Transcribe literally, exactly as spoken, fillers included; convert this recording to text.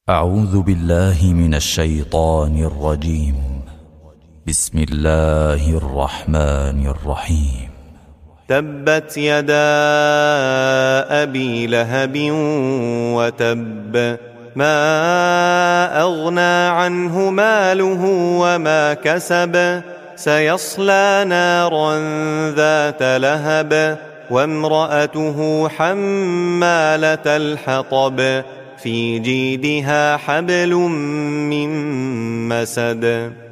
أعوذ بالله من الشيطان الرجيم. بسم الله الرحمن الرحيم. تبت يدا أبي لهب وتب، ما أغنى عنه ماله وما كسب، سيصلى نارا ذات لهب، وامرأته حمالة الحطب، في جيدها حبل من مسد.